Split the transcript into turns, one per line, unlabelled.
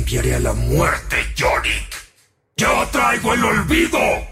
enviaré a la muerte, Yorick. ¡Yo traigo el olvido!